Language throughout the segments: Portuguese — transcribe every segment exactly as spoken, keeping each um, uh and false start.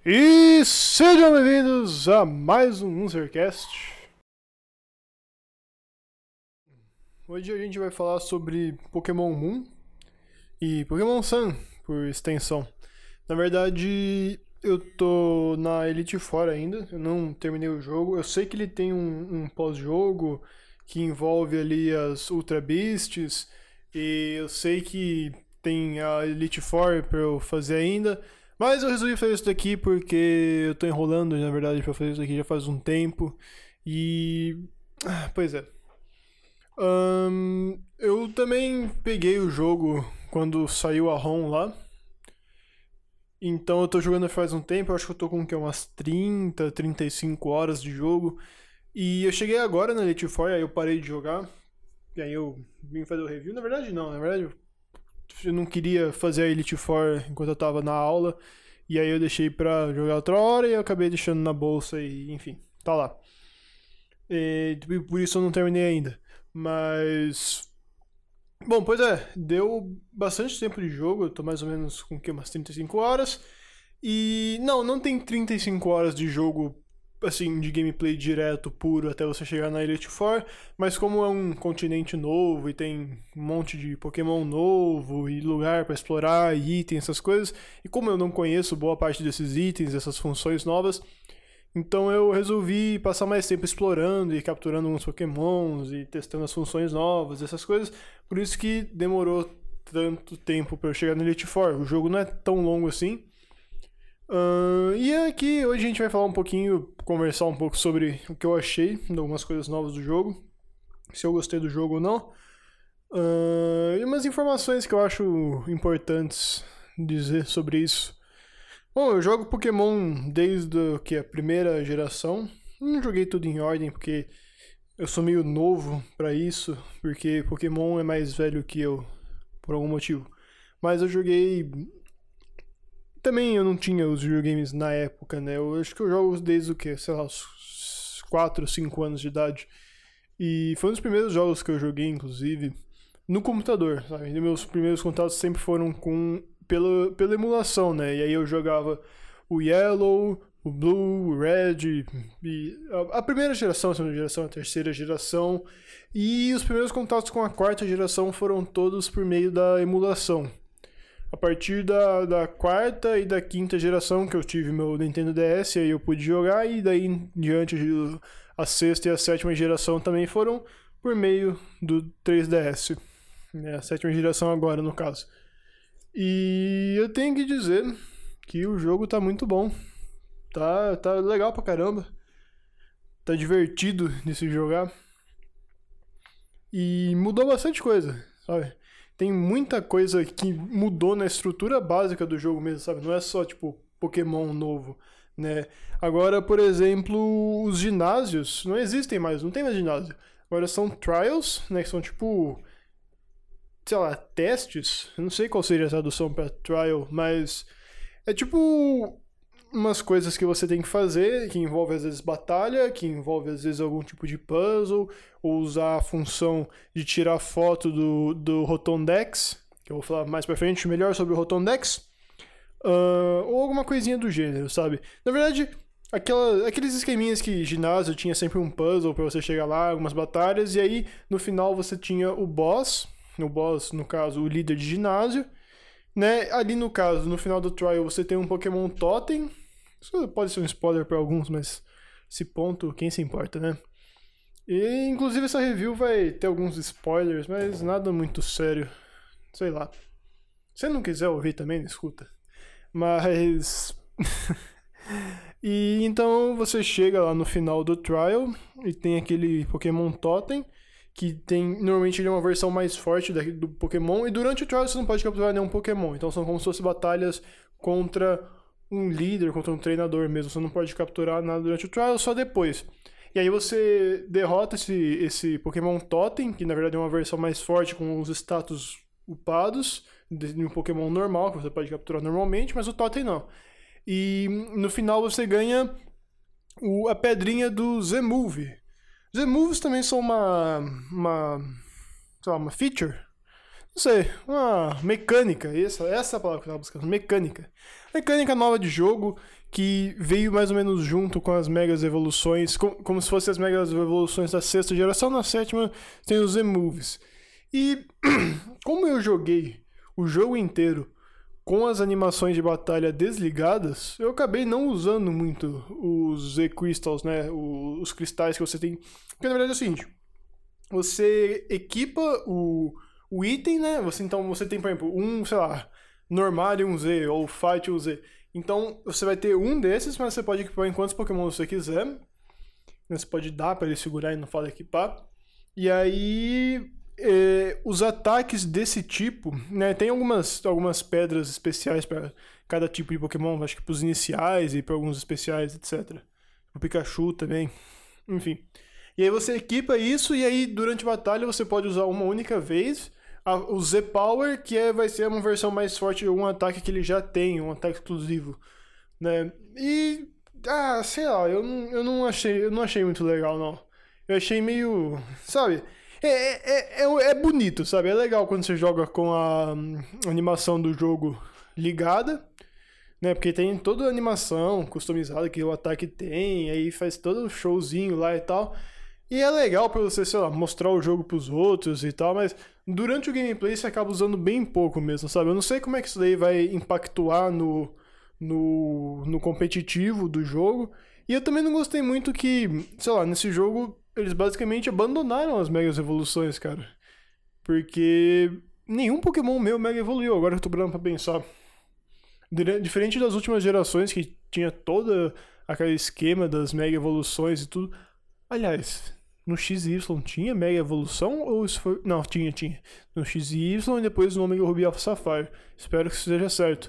E sejam bem-vindos a mais um Unzercast. Hoje a gente vai falar sobre Pokémon Moon e Pokémon Sun, por extensão. Na verdade, eu tô na Elite Four ainda, eu não terminei o jogo. Eu sei que ele tem um, um pós-jogo que envolve ali as Ultra Beasts, e eu sei que tem a Elite Four pra eu fazer ainda. Mas eu resolvi fazer isso daqui porque eu tô enrolando, na verdade, pra fazer isso daqui já faz um tempo. E... Pois é. Um, eu também peguei o jogo quando saiu a ROM lá. Então eu tô jogando faz um tempo, eu acho que eu tô com que, umas trinta, trinta e cinco horas de jogo. E eu cheguei agora na Elite Four, aí eu parei de jogar. E aí eu vim fazer o review. Na verdade não, na verdade... eu não queria fazer a Elite Four enquanto eu tava na aula, e aí eu deixei pra jogar outra hora e eu acabei deixando na bolsa e, enfim, tá lá. E, por isso eu não terminei ainda. Mas... Bom, pois é, deu bastante tempo de jogo, eu tô mais ou menos com o que, umas trinta e cinco horas. E não, não tem trinta e cinco horas de jogo assim, de gameplay direto, puro, até você chegar na Elite Four, mas como é um continente novo e tem um monte de Pokémon novo e lugar pra explorar, e itens, essas coisas, e como eu não conheço boa parte desses itens, dessas funções novas, então eu resolvi passar mais tempo explorando e capturando uns Pokémons e testando as funções novas, essas coisas, por isso que demorou tanto tempo pra eu chegar na Elite Four. O jogo não é tão longo assim. Uh, e aqui hoje a gente vai falar um pouquinho, conversar um pouco sobre o que eu achei de algumas coisas novas do jogo, se eu gostei do jogo ou não, uh, e umas informações que eu acho importantes dizer sobre isso. Bom, eu jogo Pokémon desde o que, a primeira geração. Não joguei tudo em ordem porque eu sou meio novo pra isso, porque Pokémon é mais velho que eu, por algum motivo. Mas eu joguei... Também eu não tinha os videogames na época, né? Eu acho que eu jogo desde o quê? Sei lá, uns quatro, cinco anos de idade. E foi um dos primeiros jogos que eu joguei, inclusive, no computador, sabe? E meus primeiros contatos sempre foram com pela, pela emulação, né? E aí eu jogava o Yellow, o Blue, o Red, e a, a primeira geração, a segunda geração, a terceira geração. E os primeiros contatos com a quarta geração foram todos por meio da emulação. A partir da, da quarta e da quinta geração que eu tive meu Nintendo D S, aí eu pude jogar, e daí em diante a sexta e a sétima geração também foram por meio do três D S, né? A sétima geração agora, no caso. E eu tenho que dizer que o jogo tá muito bom, tá, tá legal pra caramba, tá divertido de se jogar, e mudou bastante coisa, sabe? Tem muita coisa que mudou na estrutura básica do jogo mesmo, sabe? Não é só, tipo, Pokémon novo, né? Agora, por exemplo, os ginásios não existem mais, não tem mais ginásio. Agora são trials, né? Que são, tipo, sei lá, testes. Eu não sei qual seria a tradução para trial, mas é tipo umas coisas que você tem que fazer, que envolve às vezes batalha, que envolve às vezes algum tipo de puzzle, ou usar a função de tirar foto do, do Rotom-Dex, que eu vou falar mais pra frente melhor sobre o Rotom-Dex, uh, ou alguma coisinha do gênero, sabe? Na verdade, aquela, aqueles esqueminhas que ginásio tinha sempre um puzzle pra você chegar lá, algumas batalhas, e aí no final você tinha o boss, o boss, no caso, o líder de ginásio, né? Ali no caso, no final do trial, você tem um Pokémon Totem. Isso pode ser um spoiler para alguns, mas esse ponto, quem se importa, né? E inclusive essa review vai ter alguns spoilers, mas nada muito sério. Sei lá. Se você não quiser ouvir também, não escuta. Mas... E então você chega lá no final do trial e tem aquele Pokémon Totem, que tem, normalmente ele é uma versão mais forte do Pokémon, e durante o trial você não pode capturar nenhum Pokémon, então são como se fossem batalhas contra um líder, contra um treinador mesmo, você não pode capturar nada durante o trial, só depois. E aí você derrota esse, esse Pokémon Totem, que na verdade é uma versão mais forte com os status upados de um Pokémon normal, que você pode capturar normalmente, mas o Totem não. E no final você ganha o, a pedrinha do Z-Move. Z-Moves também são uma, uma, sei lá, uma feature. não sei, uma mecânica, essa, essa é a palavra que eu tava buscando, mecânica. Mecânica nova de jogo que veio mais ou menos junto com as megas evoluções, como, como se fossem as megas evoluções da sexta geração, na sétima tem os Z-Moves. E como eu joguei o jogo inteiro com as animações de batalha desligadas, eu acabei não usando muito os Z-Crystals, né, os, os cristais que você tem. Porque na verdade é o seguinte, você equipa o, o item, né, você, então você tem, por exemplo, um, sei lá, normal e um Z, ou fight e um Z. Então você vai ter um desses, mas você pode equipar em quantos Pokémon você quiser. Você pode dar para ele segurar e não fala equipar. E aí... É, os ataques desse tipo, né, tem algumas, algumas pedras especiais para cada tipo de Pokémon, acho que para os iniciais e para alguns especiais, etcétera. O Pikachu também, enfim. E aí você equipa isso e aí durante a batalha você pode usar uma única vez a, o Z-Power, que é, vai ser uma versão mais forte de algum ataque que ele já tem, um ataque exclusivo, né? E, ah, sei lá, eu não, eu não achei, eu não achei muito legal, não. Eu achei meio, sabe... É, é, é, é bonito, sabe? É legal quando você joga com a animação do jogo ligada, né? Porque tem toda a animação customizada que o ataque tem, aí faz todo o showzinho lá e tal. E é legal pra você, sei lá, mostrar o jogo pros outros e tal, mas durante o gameplay você acaba usando bem pouco mesmo, sabe? Eu não sei como é que isso daí vai impactuar no, no, no competitivo do jogo. E eu também não gostei muito que, sei lá, nesse jogo... Eles basicamente abandonaram as Mega Evoluções, cara. Porque nenhum Pokémon meu Mega evoluiu, agora eu tô parando pra pensar. Diferente das últimas gerações, que tinha todo aquele esquema das Mega Evoluções e tudo. Aliás, no X Y tinha Mega Evolução ou isso foi... Não, tinha, tinha. No X Y e depois no Omega Ruby Alpha Sapphire. Espero que isso seja certo.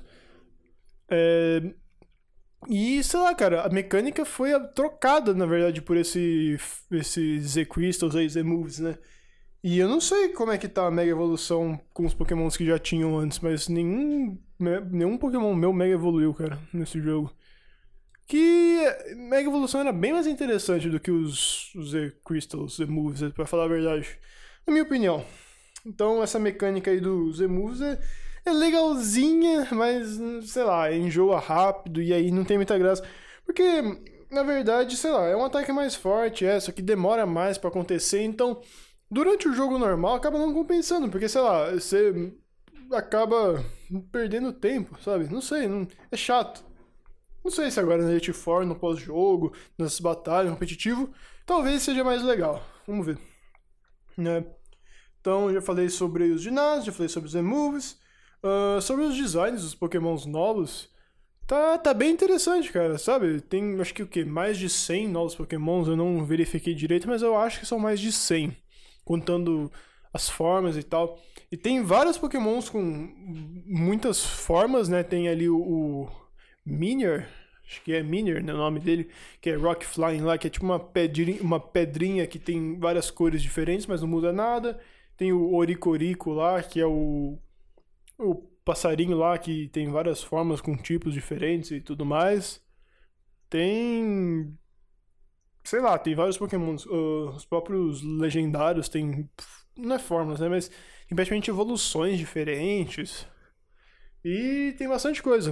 É... E, sei lá, cara, a mecânica foi trocada, na verdade, por esse, esse Z-Crystals aí, Z-Moves, né? E eu não sei como é que tá a Mega Evolução com os Pokémons que já tinham antes, mas nenhum, nenhum Pokémon meu Mega evoluiu, cara, nesse jogo. Que Mega Evolução era bem mais interessante do que os, os Z-Crystals, Z-Moves, pra falar a verdade. Na minha opinião. Então, essa mecânica aí do Z-Moves é... É legalzinha, mas, sei lá, enjoa rápido e aí não tem muita graça. Porque, na verdade, sei lá, é um ataque mais forte, é, só que demora mais pra acontecer. Então, durante o jogo normal, acaba não compensando. Porque, sei lá, você acaba perdendo tempo, sabe? Não sei, não, é chato. Não sei se agora na Elite Four, no pós-jogo, nas batalhas, competitivo, talvez seja mais legal. Vamos ver. Né? Então, já falei sobre os ginásios, já falei sobre os Z-Moves. Uh, sobre os designs dos Pokémons novos, tá, tá bem interessante, cara, sabe? Tem, acho que o quê? Mais de cem novos Pokémons, eu não verifiquei direito, mas eu acho que são mais de cem, contando as formas e tal. E tem vários Pokémons com muitas formas, né? Tem ali o, o Minior, acho que é Minior, né, o nome dele, que é Rock Flying lá, que é tipo uma pedrinha, uma pedrinha que tem várias cores diferentes, mas não muda nada. Tem o Oricorico lá, que é o o passarinho lá que tem várias formas com tipos diferentes e tudo mais. Tem... Sei lá, tem vários Pokémons. Uh, os próprios legendários tem... Não é formas, né? Mas tem praticamente evoluções diferentes. E tem bastante coisa.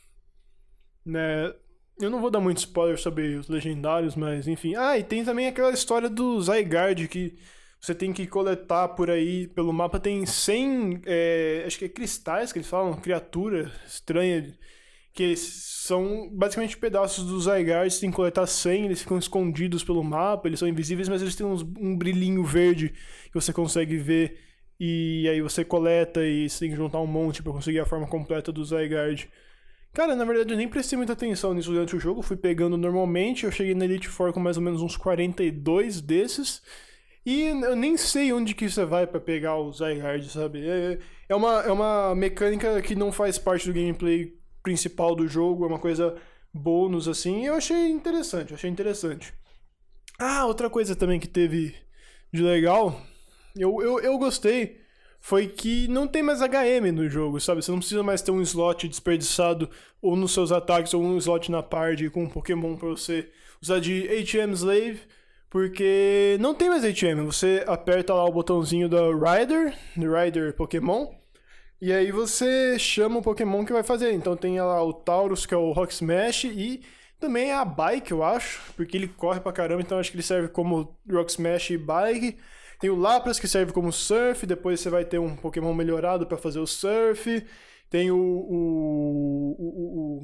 Né? Eu não vou dar muito spoiler sobre os legendários, mas enfim. Ah, e tem também aquela história do Zygarde que... Você tem que coletar por aí, pelo mapa tem cem, é, acho que é cristais que eles falam, criatura estranha, que são basicamente pedaços do Zygarde, você tem que coletar cem, eles ficam escondidos pelo mapa, eles são invisíveis, mas eles têm uns, um brilhinho verde que você consegue ver, e aí você coleta e você tem que juntar um monte pra conseguir a forma completa do Zygarde. Cara, na verdade eu nem prestei muita atenção nisso durante o jogo, fui pegando normalmente, eu cheguei na Elite Four com mais ou menos uns quarenta e dois desses, e eu nem sei onde que você vai pra pegar o Zygarde, sabe? É, é, uma, é uma mecânica que não faz parte do gameplay principal do jogo, é uma coisa bônus, assim, e eu achei interessante, achei interessante. Ah, outra coisa também que teve de legal, eu, eu, eu gostei, foi que não tem mais H M no jogo, sabe? Você não precisa mais ter um slot desperdiçado ou nos seus ataques, ou um slot na party com um Pokémon pra você usar de H M Slave, Porque não tem mais A T M, você aperta lá o botãozinho da Rider, do Rider Pokémon, e aí você chama o Pokémon que vai fazer. Então tem lá o Taurus, que é o Rock Smash, e também a Bike, eu acho, porque ele corre pra caramba, então acho que ele serve como Rock Smash e Bike. Tem o Lapras, que serve como Surf, depois você vai ter um Pokémon melhorado pra fazer o Surf. Tem o, o, o, o...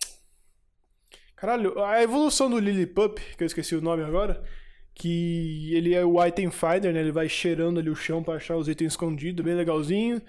Caralho, a evolução do Lillipup, que eu esqueci o nome agora, que ele é o Item Finder, né? Ele vai cheirando ali o chão pra achar os itens escondidos, bem legalzinho.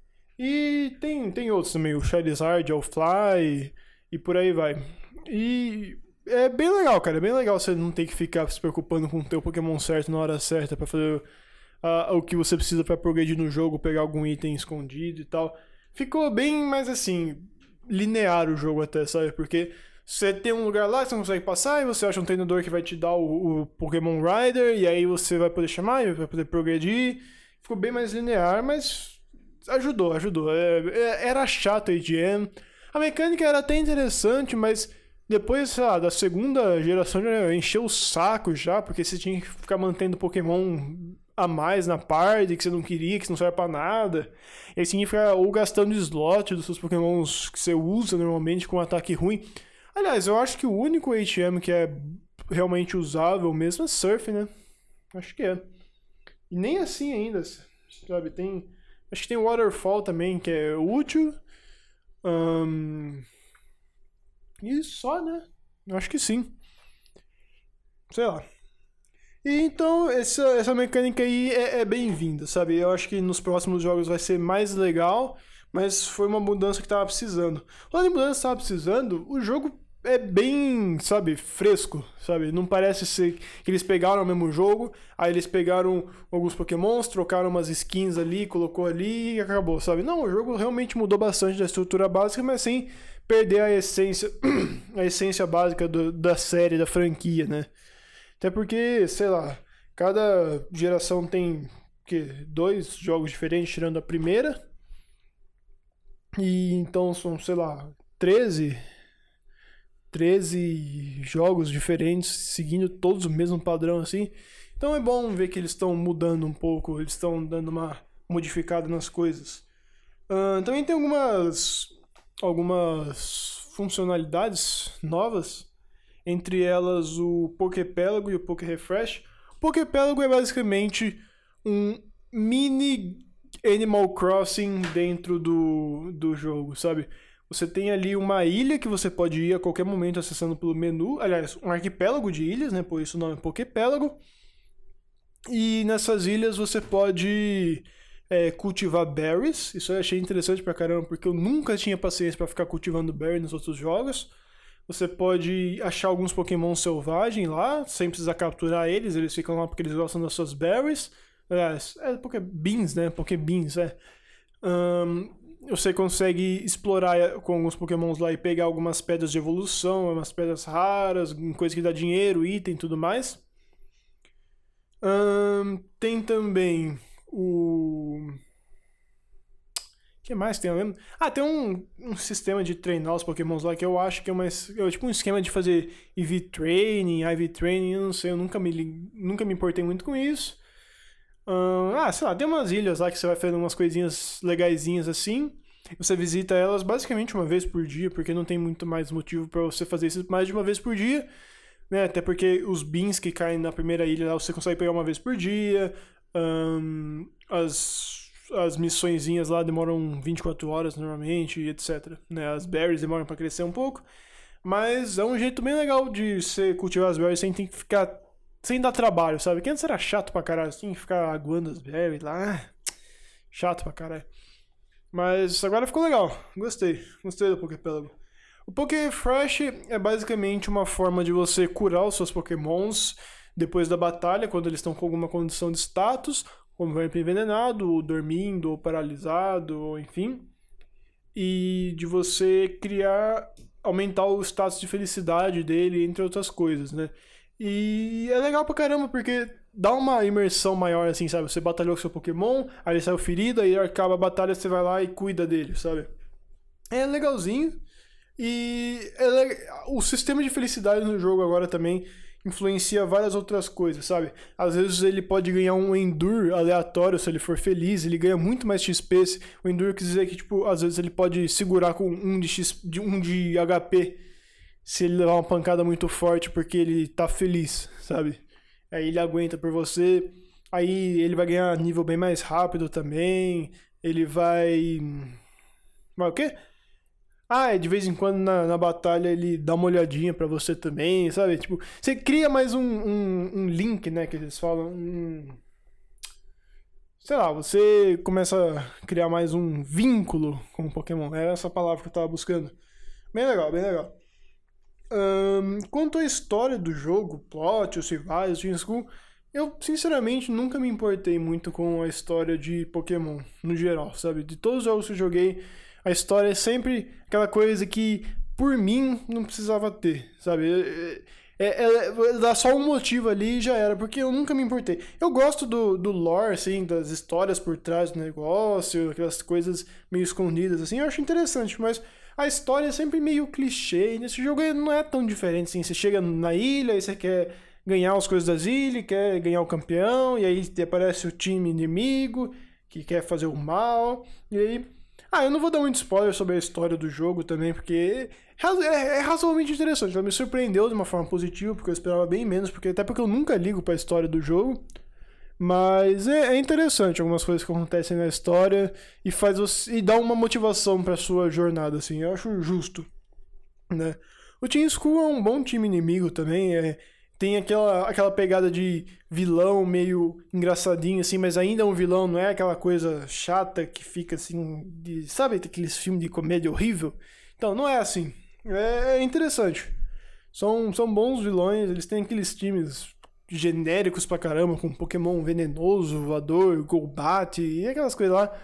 E tem, tem outros também, o Charizard, o Fly, e por aí vai. E é bem legal, cara, é bem legal você não ter que ficar se preocupando com o teu Pokémon certo na hora certa pra fazer uh, o que você precisa pra progredir no jogo, pegar algum item escondido e tal. Ficou bem mais assim, linear o jogo até, sabe? Porque você tem um lugar lá que você não consegue passar e você acha um treinador que vai te dar o, o Pokémon Rider e aí você vai poder chamar e vai poder progredir. Ficou bem mais linear, mas ajudou, ajudou. É, é, era chato a A G M. A mecânica era até interessante, mas depois, sei lá, da segunda geração já encheu o saco já, porque você tinha que ficar mantendo Pokémon a mais na party, que você não queria, que não serve pra nada. E aí você tinha que ficar ou gastando slot dos seus Pokémons que você usa normalmente com um ataque ruim. Aliás, eu acho que o único A T M que é realmente usável mesmo é Surf, né? Acho que é. E nem assim ainda, sabe? Tem... Acho que tem Waterfall também, que é útil. Um... E só, né? Eu acho que sim. Sei lá. E então, essa, essa mecânica aí é, é bem-vinda, sabe? Eu acho que nos próximos jogos vai ser mais legal, mas foi uma mudança que tava precisando. Quando a mudança tava precisando, o jogo é bem, sabe, fresco, sabe? Não parece ser que eles pegaram o mesmo jogo, aí eles pegaram alguns Pokémons, trocaram umas skins ali, colocou ali e acabou, sabe? Não, o jogo realmente mudou bastante da estrutura básica, mas sem perder a essência, a essência básica do, da série, da franquia, né? Até porque, sei lá, cada geração tem que, dois jogos diferentes, tirando a primeira. E então são, sei lá, treze, treze jogos diferentes, seguindo todos o mesmo padrão assim. Então é bom ver que eles estão mudando um pouco, eles estão dando uma modificada nas coisas. Uh, também tem algumas, algumas funcionalidades novas. Entre elas o Poképélago e o Pokérefresh. O Poképélago é basicamente um mini Animal Crossing dentro do, do jogo, sabe? Você tem ali uma ilha que você pode ir a qualquer momento acessando pelo menu. Aliás, um arquipélago de ilhas, né? Por isso o nome é Poképélago. E nessas ilhas você pode é, cultivar berries. Isso eu achei interessante pra caramba, porque eu nunca tinha paciência pra ficar cultivando berries nos outros jogos. Você pode achar alguns Pokémon selvagens lá, sem precisar capturar eles, eles ficam lá porque eles gostam das suas berries. Aliás, é Pokébeans, né? Pokébeans, é. Um, você consegue explorar com alguns Pokémons lá e pegar algumas pedras de evolução, umas pedras raras, coisa que dá dinheiro, item e tudo mais. Um, tem também o... O que mais tem? Eu lembro? Ah, tem um, um sistema de treinar os Pokémons lá que eu acho que é, uma, é tipo um esquema de fazer E V Training, I V Training, eu não sei, eu nunca me, nunca me importei muito com isso. Um, ah, sei lá, tem umas ilhas lá que você vai fazendo umas coisinhas legaisinhas assim. Você visita elas basicamente uma vez por dia, porque não tem muito mais motivo pra você fazer isso mais de uma vez por dia. Né? Até porque os beans que caem na primeira ilha lá você consegue pegar uma vez por dia. Um, as... As missõezinhas lá demoram vinte e quatro horas normalmente, etcétera. Né? As berries demoram pra crescer um pouco. Mas é um jeito bem legal de você cultivar as berries sem ter que ficar... Sem dar trabalho, sabe? Que antes era chato pra caralho, assim, ficar aguando as berries lá. Chato pra caralho. Mas agora ficou legal. Gostei. Gostei do Poképélago. O Pokérefresh é basicamente uma forma de você curar os seus Pokémons depois da batalha, quando eles estão com alguma condição de status, como verme envenenado, ou dormindo, ou paralisado, ou enfim. E de você criar, aumentar o status de felicidade dele, entre outras coisas, né? E é legal pra caramba, porque dá uma imersão maior, assim, sabe? Você batalhou com seu Pokémon, aí ele saiu ferido, aí acaba a batalha, você vai lá e cuida dele, sabe? É legalzinho. E é le... o sistema de felicidade no jogo agora também, influencia várias outras coisas, sabe? Às vezes ele pode ganhar um Endure aleatório se ele for feliz, ele ganha muito mais X P. O Endure quer dizer que, tipo, às vezes ele pode segurar com um de, X, de, um de H P se ele levar uma pancada muito forte porque ele tá feliz, sabe? Aí ele aguenta por você, aí ele vai ganhar nível bem mais rápido também, ele vai... Vai o quê? Ah, de vez em quando na, na batalha ele dá uma olhadinha pra você também, sabe? Tipo, você cria mais um, um, um link, né, que eles falam, um... Sei lá, você começa a criar mais um vínculo com o Pokémon, era essa palavra que eu tava buscando. Bem legal, bem legal. Um, quanto à história do jogo, plot, os rivais, o Team School, eu sinceramente nunca me importei muito com a história de Pokémon, no geral, sabe? De todos os jogos que eu joguei, a história é sempre aquela coisa que, por mim, não precisava ter, sabe? É, é, é, dá só um motivo ali e já era, porque eu nunca me importei. Eu gosto do, do lore, assim, das histórias por trás do negócio, aquelas coisas meio escondidas, assim, eu acho interessante, mas a história é sempre meio clichê, e nesse jogo não é tão diferente, assim, você chega na ilha e você quer ganhar as coisas das ilhas, quer ganhar o campeão, e aí aparece o time inimigo, que quer fazer o mal, e aí... Ah, eu não vou dar muito spoiler sobre a história do jogo também, porque é, é razoavelmente interessante. Ela me surpreendeu de uma forma positiva, porque eu esperava bem menos, porque até porque eu nunca ligo pra história do jogo. Mas é, é interessante algumas coisas que acontecem na história e faz você, e dá uma motivação pra sua jornada, assim. Eu acho justo, né? O Team School é um bom time inimigo também, é... Tem aquela, aquela pegada de vilão meio engraçadinho, assim, mas ainda é um vilão, não é aquela coisa chata que fica assim, de, sabe aqueles filmes de comédia horrível? Então, não é assim. É, é interessante. São, são bons vilões, eles têm aqueles times genéricos pra caramba, com Pokémon venenoso, voador, Golbat e aquelas coisas lá.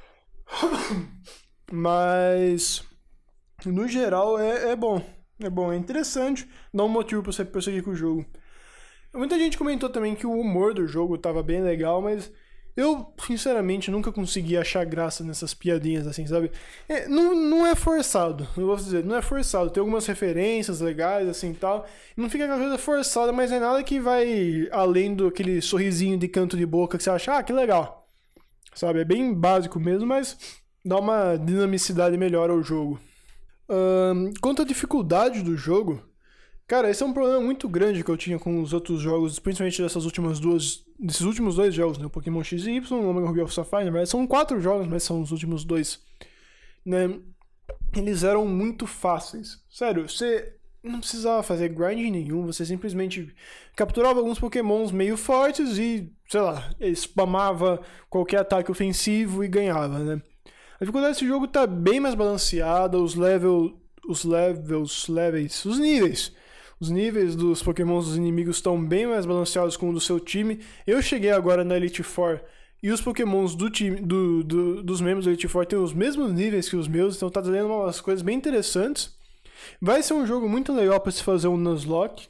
Mas, no geral, é, é bom. É bom, é interessante, dá um motivo pra você prosseguir com o jogo. Muita gente comentou também que o humor do jogo tava bem legal, mas eu, sinceramente, nunca consegui achar graça nessas piadinhas, assim, sabe? É, não, não é forçado, eu vou dizer, não é forçado. Tem algumas referências legais, assim, tal. Não fica aquela coisa forçada, mas é nada que vai além do aquele sorrisinho de canto de boca que você acha, ah, que legal. Sabe, é bem básico mesmo, mas dá uma dinamicidade melhor ao jogo. Um, quanto à dificuldade do jogo, cara, esse é um problema muito grande que eu tinha com os outros jogos, principalmente dessas últimas duas, desses últimos dois jogos, né? O Pokémon X e Y, o Omega Ruby of Sapphire, na verdade são quatro jogos, mas são os últimos dois, né? Eles eram muito fáceis. Sério, você não precisava fazer grind nenhum, você simplesmente capturava alguns Pokémons meio fortes e, sei lá, spamava qualquer ataque ofensivo e ganhava, né? A dificuldade desse jogo tá bem mais balanceada, os level, os levels, levels, os níveis. Os níveis dos Pokémons dos inimigos estão bem mais balanceados com o do seu time. Eu cheguei agora na Elite Four e os Pokémons do time, do, do, dos membros da Elite Four têm os mesmos níveis que os meus, então tá trazendo umas coisas bem interessantes. Vai ser um jogo muito legal para se fazer um Nuzlocke.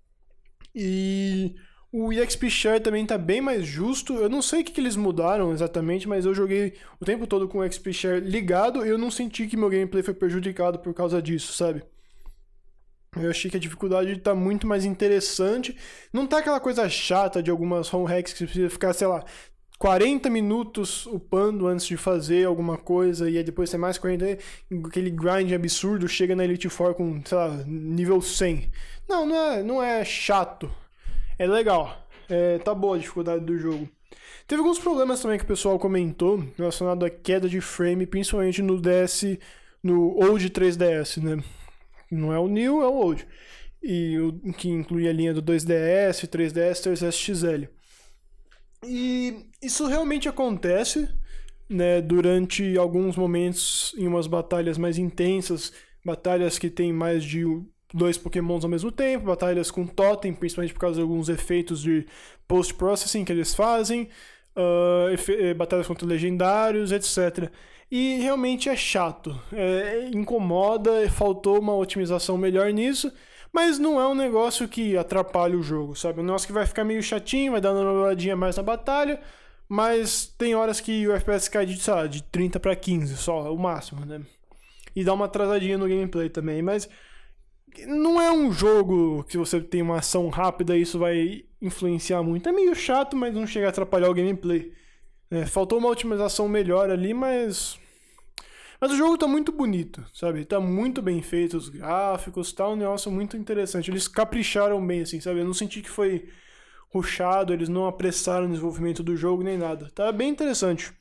E o E X P Share também tá bem mais justo. Eu não sei o que, que eles mudaram exatamente, mas eu joguei o tempo todo com o X P Share ligado e eu não senti que meu gameplay foi prejudicado por causa disso, sabe? Eu achei que a dificuldade tá muito mais interessante. Não tá aquela coisa chata de algumas home hacks que você precisa ficar, sei lá, quarenta minutos upando antes de fazer alguma coisa e aí depois tem mais quarenta, aquele grind absurdo, chega na Elite Four com, sei lá, nível cem. Não, não é, não é chato. É legal, é, tá boa a dificuldade do jogo. Teve alguns problemas também que o pessoal comentou relacionado à queda de frame, principalmente no D S, no Old três D S, né? Não é o New, é o Old. E o que inclui a linha do dois D S, três D S, três D S X L. E isso realmente acontece, né, durante alguns momentos em umas batalhas mais intensas, batalhas que tem mais de dois Pokémons ao mesmo tempo, batalhas com Totem, principalmente por causa de alguns efeitos de post-processing que eles fazem, uh, batalhas contra legendários, etcétera. E realmente é chato, é, incomoda, faltou uma otimização melhor nisso, mas não é um negócio que atrapalha o jogo, sabe? Um negócio que vai ficar meio chatinho, vai dar uma olhadinha mais na batalha, mas tem horas que o F P S cai de, sei lá, de trinta para quinze só, o máximo, né? E dá uma atrasadinha no gameplay também, mas Não é um jogo que você tem uma ação rápida e isso vai influenciar muito. É meio chato, mas não chega a atrapalhar o gameplay. É, faltou uma otimização melhor ali, mas... Mas o jogo tá muito bonito, sabe? Tá muito bem feito, os gráficos, tá um negócio muito interessante. Eles capricharam bem, assim, sabe? Eu não senti que foi rushado, eles não apressaram o desenvolvimento do jogo nem nada. Tá bem interessante.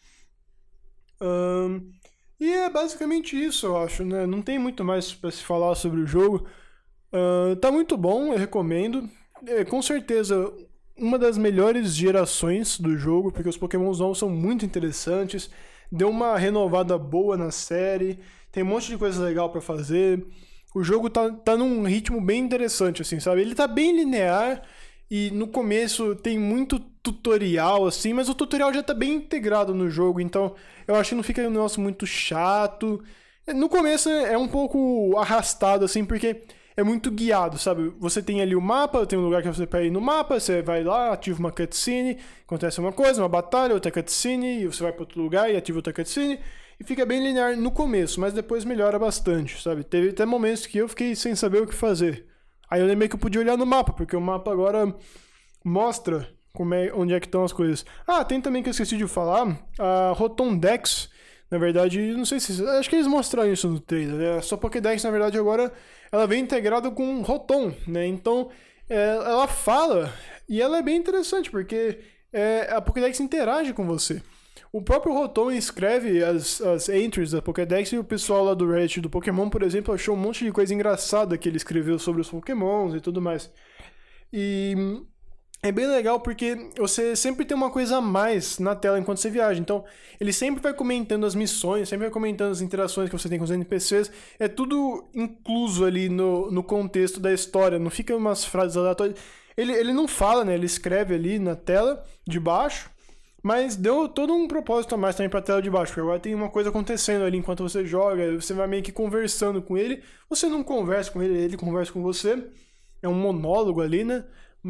Um, e é basicamente isso, eu acho, né? Não tem muito mais pra se falar sobre o jogo. Uh, tá muito bom, eu recomendo. É, com certeza, uma das melhores gerações do jogo, porque os Pokémons novos são muito interessantes. Deu uma renovada boa na série, tem um monte de coisa legal pra fazer. O jogo tá, tá num ritmo bem interessante, assim, sabe? Ele tá bem linear e no começo tem muito tutorial, assim, mas o tutorial já tá bem integrado no jogo, então eu acho que não fica um negócio muito chato. No começo é um pouco arrastado, assim, porque é muito guiado, sabe? Você tem ali o mapa, tem um lugar que você pode ir no mapa, você vai lá, ativa uma cutscene, acontece uma coisa, uma batalha, outra cutscene, e você vai para outro lugar e ativa outra cutscene, e fica bem linear no começo, mas depois melhora bastante, sabe? Teve até momentos que eu fiquei sem saber o que fazer. Aí eu lembrei que eu podia olhar no mapa, porque o mapa agora mostra como é, onde é que estão as coisas. Ah, tem também que eu esqueci de falar, a Rotom-Dex. Na verdade, não sei se... Acho que eles mostraram isso no trailer, né? A sua Pokédex, na verdade, agora ela vem integrada com o Rotom, né? Então, é, ela fala e ela é bem interessante, porque é, a Pokédex interage com você. O próprio Rotom escreve as, as entries da Pokédex e o pessoal lá do Reddit do Pokémon, por exemplo, achou um monte de coisa engraçada que ele escreveu sobre os Pokémons e tudo mais. E... é bem legal porque você sempre tem uma coisa a mais na tela enquanto você viaja. Então, ele sempre vai comentando as missões, sempre vai comentando as interações que você tem com os N P Cs. É tudo incluso ali no, no contexto da história. Não fica umas frases aleatórias. Ele, ele não fala, né? Ele escreve ali na tela de baixo. Mas deu todo um propósito a mais também pra tela de baixo. Porque agora tem uma coisa acontecendo ali enquanto você joga. Você vai meio que conversando com ele. Você não conversa com ele, ele conversa com você. É um monólogo ali, né?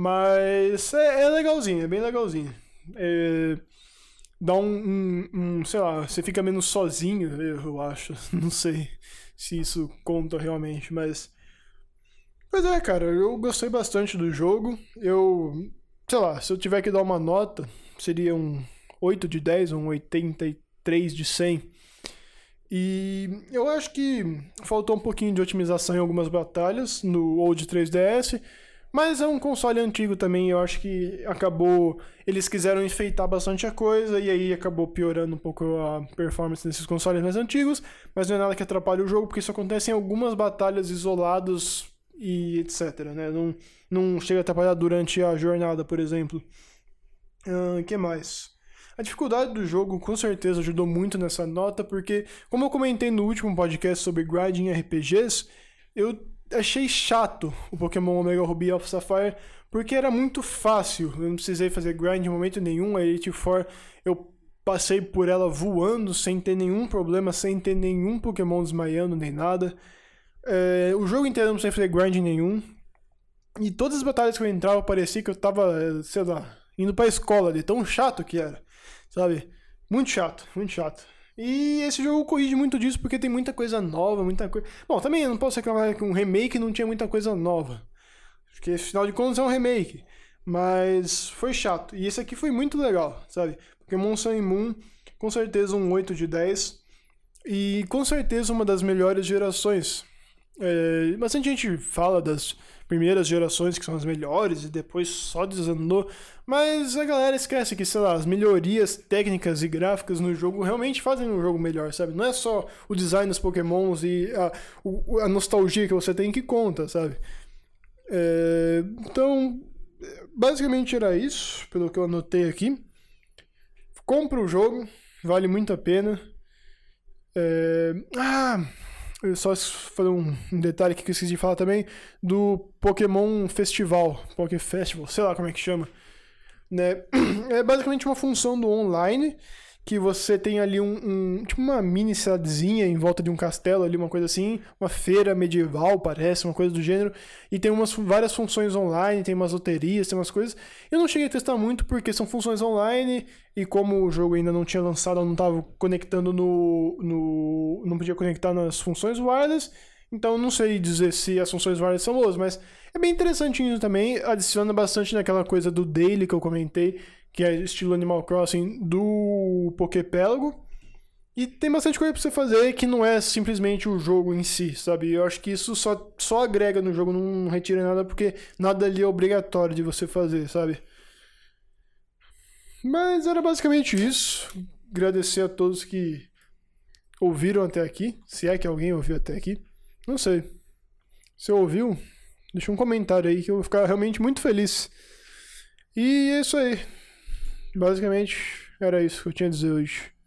Mas é, é legalzinho, é bem legalzinho. É, dá um, um, um, sei lá, você fica menos sozinho, eu acho. Não sei se isso conta realmente, mas... Pois é, cara, eu gostei bastante do jogo. Eu, sei lá, se eu tiver que dar uma nota, seria um oito de dez, um oitenta e três de cem. E eu acho que faltou um pouquinho de otimização em algumas batalhas no Old três D S, mas é um console antigo também, eu acho que acabou... Eles quiseram enfeitar bastante a coisa e aí acabou piorando um pouco a performance desses consoles mais antigos, mas não é nada que atrapalhe o jogo, porque isso acontece em algumas batalhas isoladas e etcétera, né? Não, não chega a atrapalhar durante a jornada, por exemplo. O uh, que mais? A dificuldade do jogo com certeza ajudou muito nessa nota, porque, como eu comentei no último podcast sobre grinding R P Gs, eu achei chato o Pokémon Omega Ruby e Alpha Sapphire, porque era muito fácil, eu não precisei fazer grind em momento nenhum. A Elite Four eu passei por ela voando, sem ter nenhum problema, sem ter nenhum Pokémon desmaiando, nem nada. É, o jogo inteiro eu não precisei fazer grind nenhum, e todas as batalhas que eu entrava parecia que eu tava, sei lá, indo pra escola ali, tão chato que era, sabe? Muito chato, muito chato. E esse jogo corrige muito disso porque tem muita coisa nova, muita coisa... Bom, também eu não posso reclamar que um remake não tinha muita coisa nova. Porque, afinal de contas, é um remake. Mas foi chato. E esse aqui foi muito legal, sabe? Pokémon Sun e Moon, com certeza um oito de dez. E com certeza uma das melhores gerações. É, bastante gente fala das primeiras gerações que são as melhores e depois só desandou, mas a galera esquece que, sei lá, as melhorias técnicas e gráficas no jogo realmente fazem um jogo melhor, sabe? Não é só o design dos Pokémons e a, o, a nostalgia que você tem que conta, sabe? É, então, basicamente era isso, pelo que eu anotei aqui. Compra o jogo, vale muito a pena. É, ah... Eu só falei um, um detalhe aqui que eu esqueci de falar também, do Pokémon Festival, Poké Festival, sei lá como é que chama, né? É basicamente uma função do online, que você tem ali um, um tipo uma mini cidadezinha em volta de um castelo ali, uma coisa assim, uma feira medieval, parece, uma coisa do gênero, e tem umas, várias funções online, tem umas loterias, tem umas coisas. Eu não cheguei a testar muito porque são funções online, e como o jogo ainda não tinha lançado, eu não estava conectando no, no... não podia conectar nas funções wireless, Então não sei dizer se as funções válidas são boas, mas é bem interessantinho também, adiciona bastante naquela coisa do daily que eu comentei, que é estilo Animal Crossing do Poképélago. E tem bastante coisa pra você fazer que não é simplesmente o jogo em si, sabe? Eu acho que isso só, só agrega no jogo, não retira nada, porque nada ali é obrigatório de você fazer, sabe? Mas era basicamente isso. Agradecer a todos que ouviram até aqui, se é que alguém ouviu até aqui. Não sei. Se ouviu, deixa um comentário aí que eu vou ficar realmente muito feliz. E é isso aí. Basicamente, era isso que eu tinha a dizer hoje.